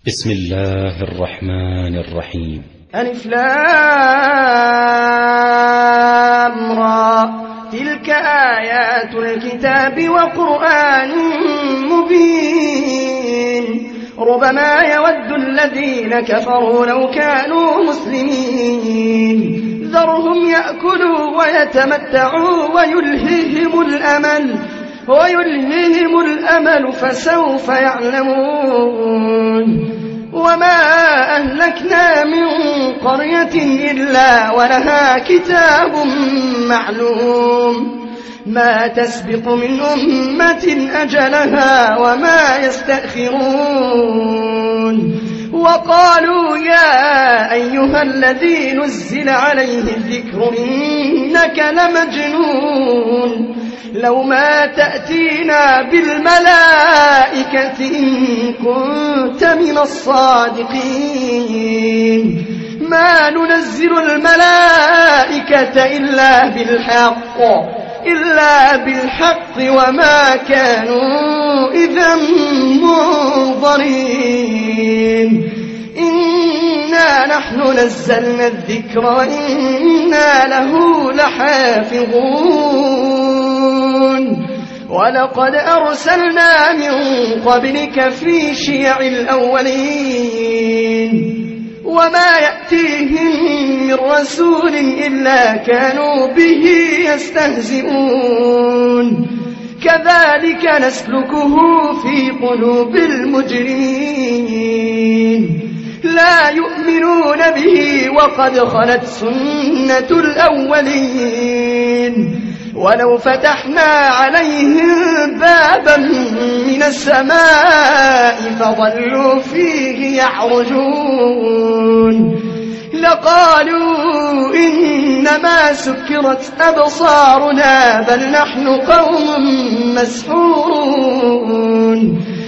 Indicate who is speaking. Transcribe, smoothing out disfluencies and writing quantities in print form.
Speaker 1: بسم الله الرحمن الرحيم.
Speaker 2: ألف لام را، تلك آيات الكتاب وقرآن مبين. ربما يود الذين كفروا لو كانوا مسلمين. ذرهم يأكلوا ويتمتعوا ويلههم الأمل فسوف يعلمون. وما أهلكنا من قرية إلا ولها كتاب معلوم، ما تسبق من أمة أجلها وما يستأخرون. وقالوا يا أيها الذي نزل عليه الذكر إنك لمجنون، لو ما تأتينا بالملائكة إن كنت من الصادقين. ما ننزل الملائكة إلا بالحق وما كانوا إذا منظرين. إنا نحن نزلنا الذكر وإنا له لحافظون. ولقد أرسلنا من قبلك في شيع الأولين، وما يأتيهم من رسول إلا كانوا به يستهزئون. كذلك نسلكه في قلوب المجرمين، لا يؤمنون به وقد خلت سنة الأولين. ولو فتحنا عليهم بابا من السماء فظلوا فيه يعرجون لقالوا إنما سكرت أبصارنا بل نحن قوم مسحورون.